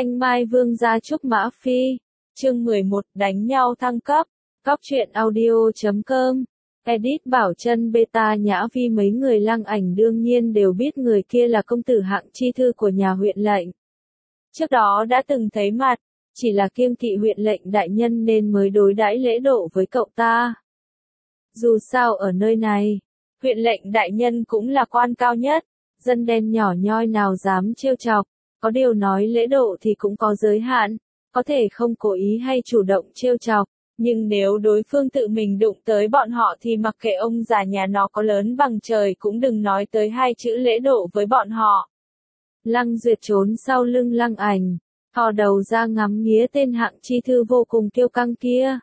Thanh Mai Vương gia Trúc Mã Phi. Chương 11, đánh nhau thăng cấp. Cóc truyện audio.com. Edit Bảo Trân Beta Nhã Vi. Mấy người Lăng Ảnh đương nhiên đều biết người kia là công tử Hạng Chi Thư của nhà huyện lệnh. Trước đó đã từng thấy mặt, chỉ là kiêng kỵ huyện lệnh đại nhân nên mới đối đãi lễ độ với cậu ta. Dù sao ở nơi này, huyện lệnh đại nhân cũng là quan cao nhất, dân đen nhỏ nhoi nào dám trêu chọc, có điều nói lễ độ thì cũng có giới hạn, có thể không cố ý hay chủ động trêu chọc, nhưng nếu đối phương tự mình đụng tới bọn họ thì mặc kệ ông già nhà nó có lớn bằng trời cũng đừng nói tới hai chữ lễ độ với bọn họ. Lăng Duyệt trốn sau lưng Lăng Ảnh, thò đầu ra ngắm nghía tên Hạng Chi Thư vô cùng kiêu căng kia.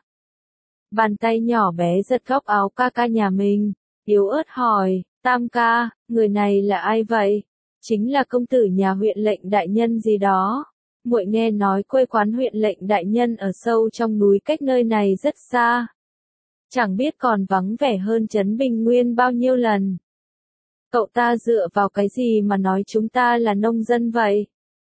Bàn tay nhỏ bé giật góc áo ca ca nhà mình, yếu ớt hỏi, Tam ca, người này là ai vậy? Chính là công tử nhà huyện lệnh đại nhân gì đó. Muội nghe nói quê quán huyện lệnh đại nhân ở sâu trong núi cách nơi này rất xa. Chẳng biết còn vắng vẻ hơn trấn Bình Nguyên bao nhiêu lần. Cậu ta dựa vào cái gì mà nói chúng ta là nông dân vậy?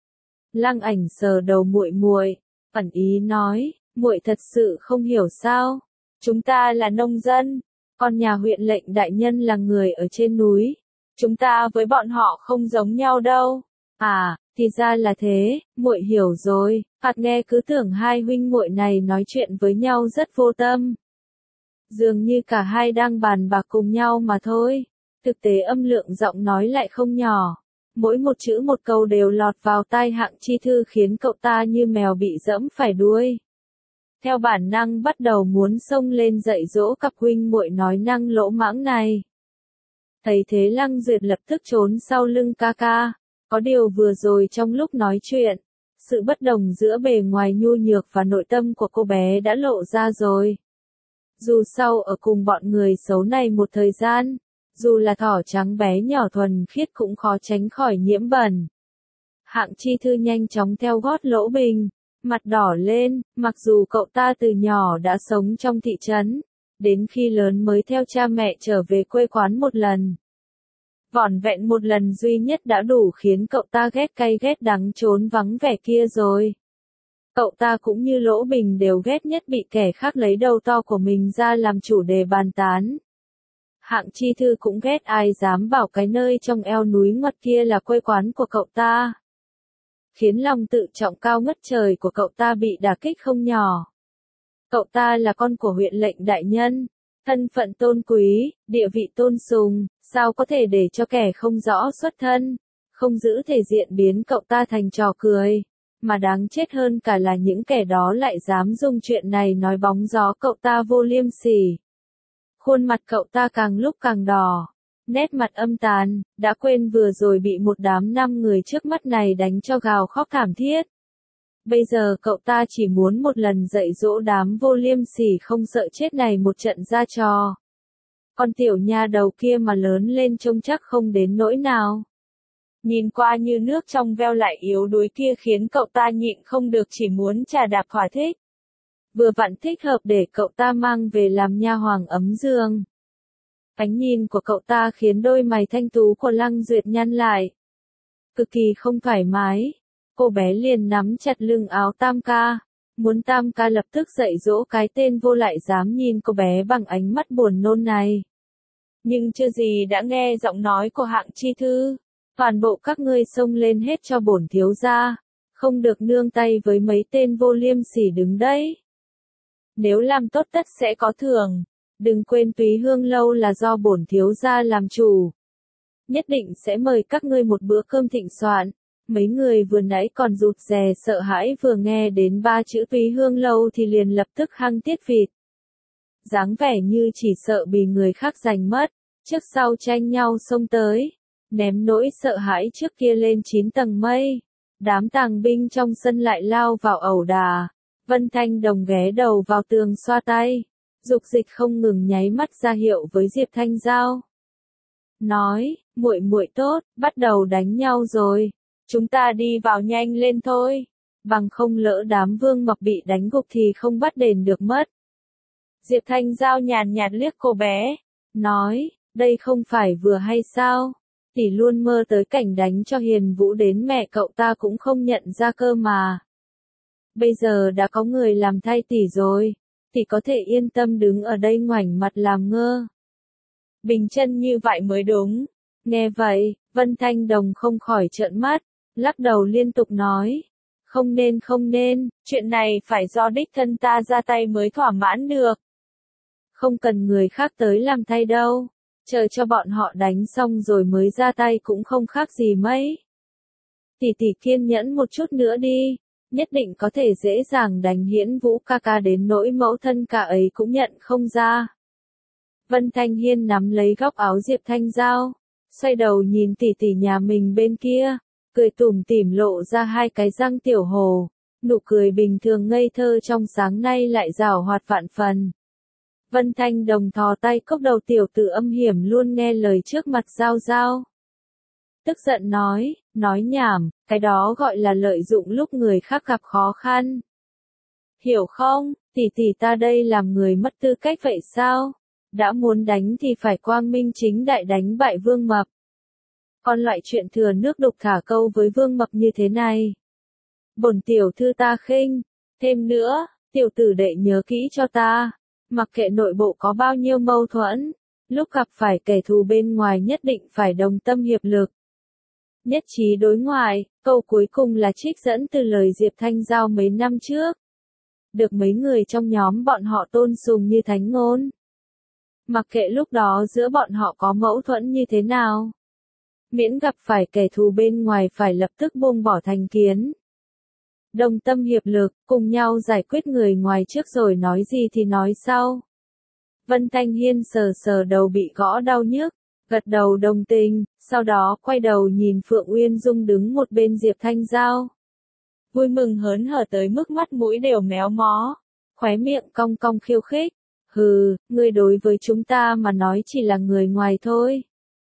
Lăng Ảnh sờ đầu muội muội, ẩn ý nói, muội thật sự không hiểu sao? Chúng ta là nông dân, còn nhà huyện lệnh đại nhân là người ở trên núi. Chúng ta với bọn họ không giống nhau đâu. À, thì ra là thế, muội hiểu rồi. Hạt nghe cứ tưởng hai huynh muội này nói chuyện với nhau rất vô tâm. Dường như cả hai đang bàn bạc cùng nhau mà thôi. Thực tế âm lượng giọng nói lại không nhỏ. Mỗi một chữ một câu đều lọt vào tai Hạng Chi Thư khiến cậu ta như mèo bị dẫm phải đuôi. Theo bản năng bắt đầu muốn xông lên dạy dỗ cặp huynh muội nói năng lỗ mãng này. Thấy thế Lăng Duyệt lập tức trốn sau lưng ca ca. Có điều vừa rồi trong lúc nói chuyện, sự bất đồng giữa bề ngoài nhu nhược và nội tâm của cô bé đã lộ ra rồi. Dù sau ở cùng bọn người xấu này một thời gian, dù là thỏ trắng bé nhỏ thuần khiết cũng khó tránh khỏi nhiễm bẩn. Hạng Chi Thư nhanh chóng theo gót Lỗ Bình, mặt đỏ lên, mặc dù cậu ta từ nhỏ đã sống trong thị trấn, đến khi lớn mới theo cha mẹ trở về quê quán một lần. Vỏn vẹn một lần duy nhất đã đủ khiến cậu ta ghét cay ghét đắng trốn vắng vẻ kia rồi. Cậu ta cũng như Lỗ Bình đều ghét nhất bị kẻ khác lấy đầu to của mình ra làm chủ đề bàn tán. Hạng Chi Thư cũng ghét ai dám bảo cái nơi trong eo núi ngoặt kia là quê quán của cậu ta. Khiến lòng tự trọng cao ngất trời của cậu ta bị đả kích không nhỏ. Cậu ta là con của huyện lệnh đại nhân, thân phận tôn quý, địa vị tôn sùng, sao có thể để cho kẻ không rõ xuất thân, không giữ thể diện biến cậu ta thành trò cười, mà đáng chết hơn cả là những kẻ đó lại dám dùng chuyện này nói bóng gió cậu ta vô liêm sỉ. Khuôn mặt cậu ta càng lúc càng đỏ, nét mặt âm tàn, đã quên vừa rồi bị một đám 5 người trước mắt này đánh cho gào khóc thảm thiết. Bây giờ cậu ta chỉ muốn một lần dạy dỗ đám vô liêm sỉ không sợ chết này một trận ra trò. Con tiểu nha đầu kia mà lớn lên trông chắc không đến nỗi nào. Nhìn qua như nước trong veo lại yếu đuối kia khiến cậu ta nhịn không được chỉ muốn trà đạp thỏa thích. Vừa vặn thích hợp để cậu ta mang về làm nha hoàng ấm giường. Ánh nhìn của cậu ta khiến đôi mày thanh tú của Lăng Duyệt nhăn lại. Cực kỳ không thoải mái. Cô bé liền nắm chặt lưng áo Tam ca, muốn Tam ca lập tức dạy dỗ cái tên vô lại dám nhìn cô bé bằng ánh mắt buồn nôn này. Nhưng chưa gì đã nghe giọng nói của Hạng Chi Thư, toàn bộ các ngươi xông lên hết cho bổn thiếu gia, không được nương tay với mấy tên vô liêm sỉ đứng đấy. Nếu làm tốt tất sẽ có thưởng, đừng quên Túy Hương lâu là do bổn thiếu gia làm chủ. Nhất định sẽ mời các ngươi một bữa cơm thịnh soạn. Mấy người vừa nãy còn rụt rè sợ hãi vừa nghe đến 3 chữ Túy Hương lâu thì liền lập tức hăng tiết vịt. Dáng vẻ như chỉ sợ bị người khác giành mất, trước sau tranh nhau xông tới, ném nỗi sợ hãi trước kia lên 9 tầng mây. Đám tàng binh trong sân lại lao vào ẩu đà, Vân Thanh Đồng ghé đầu vào tường xoa tay, Dục Dịch không ngừng nháy mắt ra hiệu với Diệp Thanh Giao. Nói, muội muội tốt, bắt đầu đánh nhau rồi. Chúng ta đi vào nhanh lên thôi, bằng không lỡ đám Vương Mập bị đánh gục thì không bắt đền được mất. Diệp Thanh Giao nhàn nhạt liếc cô bé, nói, đây không phải vừa hay sao, tỷ luôn mơ tới cảnh đánh cho Hiền Vũ đến mẹ cậu ta cũng không nhận ra cơ mà. Bây giờ đã có người làm thay tỷ rồi, tỷ có thể yên tâm đứng ở đây ngoảnh mặt làm ngơ. Bình chân như vậy mới đúng. Nghe vậy, Vân Thanh Đồng không khỏi trợn mắt, lắc đầu liên tục nói. Không nên, chuyện này phải do đích thân ta ra tay mới thỏa mãn được. Không cần người khác tới làm thay đâu, chờ cho bọn họ đánh xong rồi mới ra tay cũng không khác gì mấy. Tỷ tỷ kiên nhẫn một chút nữa đi, nhất định có thể dễ dàng đánh Hiễn Vũ ca ca đến nỗi mẫu thân cả ấy cũng nhận không ra. Vân Thanh Hiên nắm lấy góc áo Diệp Thanh Giao, xoay đầu nhìn tỷ tỷ nhà mình bên kia, cười tủm tỉm lộ ra hai cái răng tiểu hồ, nụ cười bình thường ngây thơ trong sáng nay lại giảo hoạt vạn phần. Vân Thanh Đồng thò tay cốc đầu tiểu tử âm hiểm luôn nghe lời trước mặt Giao Giao. Tức giận nói nhảm, cái đó gọi là lợi dụng lúc người khác gặp khó khăn. Hiểu không, tỷ tỷ ta đây làm người mất tư cách vậy sao? Đã muốn đánh thì phải quang minh chính đại đánh bại Vương Mập. Còn loại chuyện thừa nước đục thả câu với Vương Mập như thế này, bổn tiểu thư ta khinh. Thêm nữa, tiểu tử đệ nhớ kỹ cho ta, mặc kệ nội bộ có bao nhiêu mâu thuẫn, lúc gặp phải kẻ thù bên ngoài nhất định phải đồng tâm hiệp lực. Nhất trí đối ngoại, câu cuối cùng là trích dẫn từ lời Diệp Thanh Giao mấy năm trước. Được mấy người trong nhóm bọn họ tôn sùng như thánh ngôn. Mặc kệ lúc đó giữa bọn họ có mâu thuẫn như thế nào, miễn gặp phải kẻ thù bên ngoài phải lập tức buông bỏ thành kiến. Đồng tâm hiệp lực, cùng nhau giải quyết người ngoài trước rồi nói gì thì nói sau. Vân Thanh Hiên sờ sờ đầu bị gõ đau nhức, gật đầu đồng tình, sau đó quay đầu nhìn Phượng Uyên Dung đứng một bên Diệp Thanh Giao. Vui mừng hớn hở tới mức mắt mũi đều méo mó, khóe miệng cong cong khiêu khích. Hừ, ngươi đối với chúng ta mà nói chỉ là người ngoài thôi.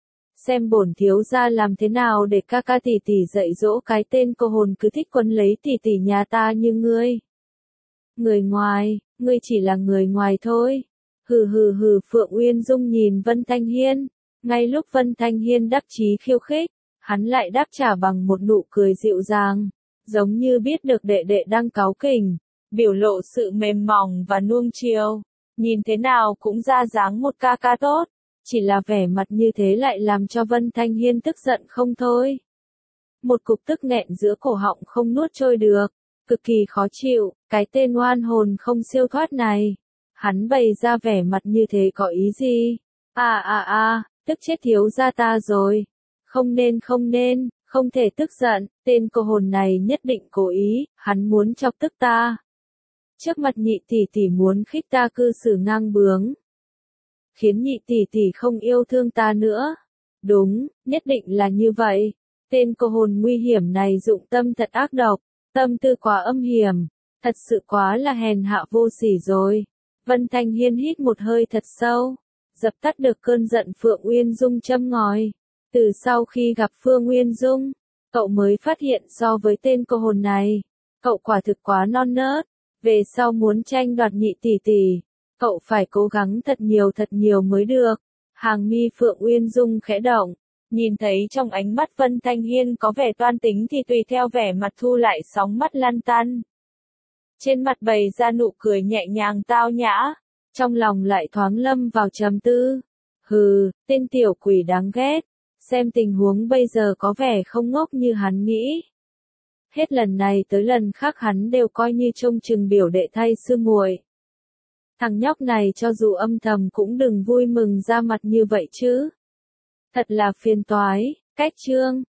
Xem bổn thiếu gia làm thế nào để ca ca tỷ tỷ dạy dỗ cái tên cô hồn cứ thích quấn lấy tỷ tỷ nhà ta như ngươi. Người ngoài, ngươi chỉ là người ngoài thôi. Hừ hừ hừ. Phượng Uyên Dung nhìn Vân Thanh Hiên, ngay lúc Vân Thanh Hiên đắc chí khiêu khích, hắn lại đáp trả bằng một nụ cười dịu dàng, giống như biết được đệ đệ đang cáu kỉnh, biểu lộ sự mềm mỏng và nuông chiều, nhìn thế nào cũng ra dáng một ca ca tốt. Chỉ là vẻ mặt như thế lại làm cho Vân Thanh Hiên tức giận không thôi. Một cục tức nghẹn giữa cổ họng không nuốt trôi được, cực kỳ khó chịu, cái tên oan hồn không siêu thoát này. Hắn bày ra vẻ mặt như thế có ý gì? Tức chết thiếu gia ta rồi. Không nên, không thể tức giận, tên cô hồn này nhất định cố ý, hắn muốn chọc tức ta. Trước mặt nhị tỷ tỷ muốn khích ta cư xử ngang bướng, khiến nhị tỷ tỷ không yêu thương ta nữa. Đúng, nhất định là như vậy. Tên cô hồn nguy hiểm này dụng tâm thật ác độc, tâm tư quá âm hiểm, thật sự quá là hèn hạ vô sỉ rồi. Vân Thanh Hiên hít một hơi thật sâu, dập tắt được cơn giận Phượng Uyên Dung châm ngòi. Từ sau khi gặp Phương Uyên Dung, cậu mới phát hiện so với tên cô hồn này, cậu quả thực quá non nớt. Về sau muốn tranh đoạt nhị tỷ tỷ, cậu phải cố gắng thật nhiều mới được. Hàng mi Phượng Uyên Dung khẽ động, nhìn thấy trong ánh mắt Vân Thanh Hiên có vẻ toan tính thì tùy theo vẻ mặt thu lại sóng mắt lăn tăn. Trên mặt bày ra nụ cười nhẹ nhàng tao nhã, trong lòng lại thoáng lâm vào trầm tư. Hừ, tên tiểu quỷ đáng ghét, xem tình huống bây giờ có vẻ không ngốc như hắn nghĩ. Hết lần này tới lần khác hắn đều coi như trông chừng biểu đệ thay sư muội. Thằng nhóc này cho dù âm thầm cũng đừng vui mừng ra mặt như vậy chứ. Thật là phiền toái. Cách chương